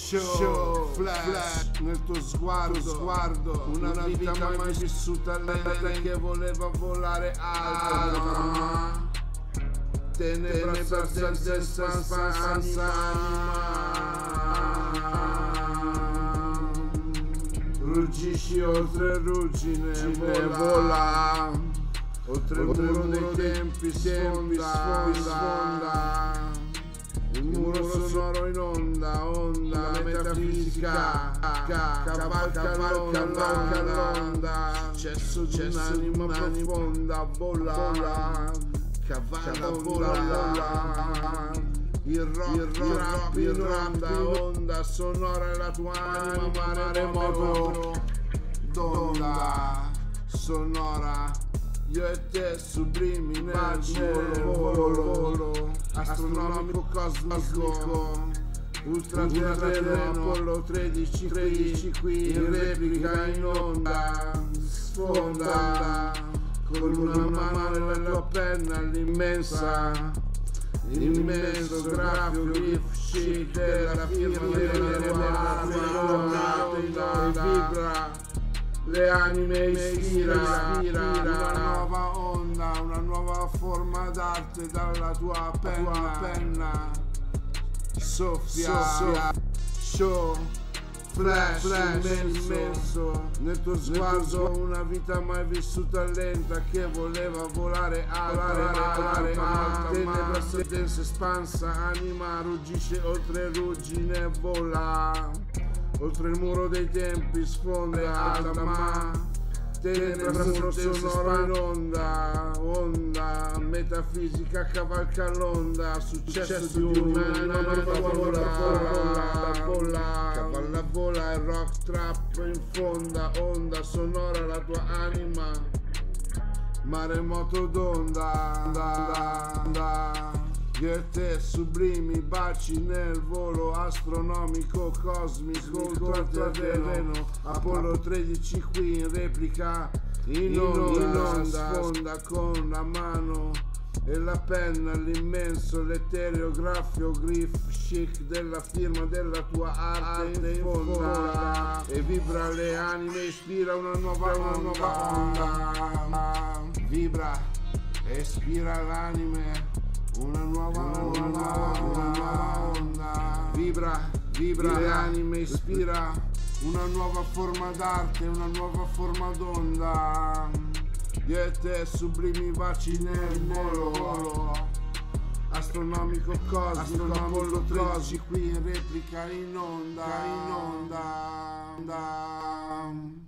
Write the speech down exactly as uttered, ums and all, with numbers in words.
show, show flash, flash nel tuo sguardo, tuo sguardo una, una vita, vita mai vissuta lenta che voleva volare alta. Tenebra senza espansa anima, ruggisci oltre ruggine, vola oltre il muro dei tempi, sfonda, sfonda il muro sonoro in onda, onda, la metafisica, cavalca l'onda, successo di un'anima profonda, vola, cavalca, vola, il rock, il rock, il onda, onda sonora la tua anima, maremoto d'onda sonora. Io e te sublimi nel volo, volo astronomico cosmico, ultraterreno, Apollo tredici, tredici qui in replica in onda, sfonda con una mano nella tua penna l'immensa, l'immenso graffio grif chic della firma della tua vibra. Le anime ispira, ispira una nuova onda, una nuova forma d'arte dalla tua penna, tua penna. Soffia, soffia, show, flash, flash immenso, immenso nel tuo sguardo una vita mai vissuta lenta che voleva volare alta, alta, tenebra densa espansa, anima ruggisce oltre ruggine, vola oltre il muro dei tempi, sfonda alta ma tenebra sonora in onda, onda metafisica cavalca l'onda, successo di un'anima vola, vola, vola, cavalla vola il rock trap in fonda, onda sonora la tua anima, maremoto d'onda, onda, onda. Io e te sublimi baci nel volo astronomico cosmico ultraterreno, Apollo tredici qui in replica in onda, in onda sfonda con la mano e la penna l'immenso l'etereo graffio grif chic della firma della tua arte in fonda e vibra le anime, ispira una nuova, una nuova onda, vibra e ispira l'anime. Una nuova, una nuova, una nuova onda, vibra, vibra le anime, ispira una nuova forma d'arte, una nuova forma d'onda. Io e te sublimi baci nel volo astronomico cosmico, Apollo tredici qui in replica in onda, in onda, onda.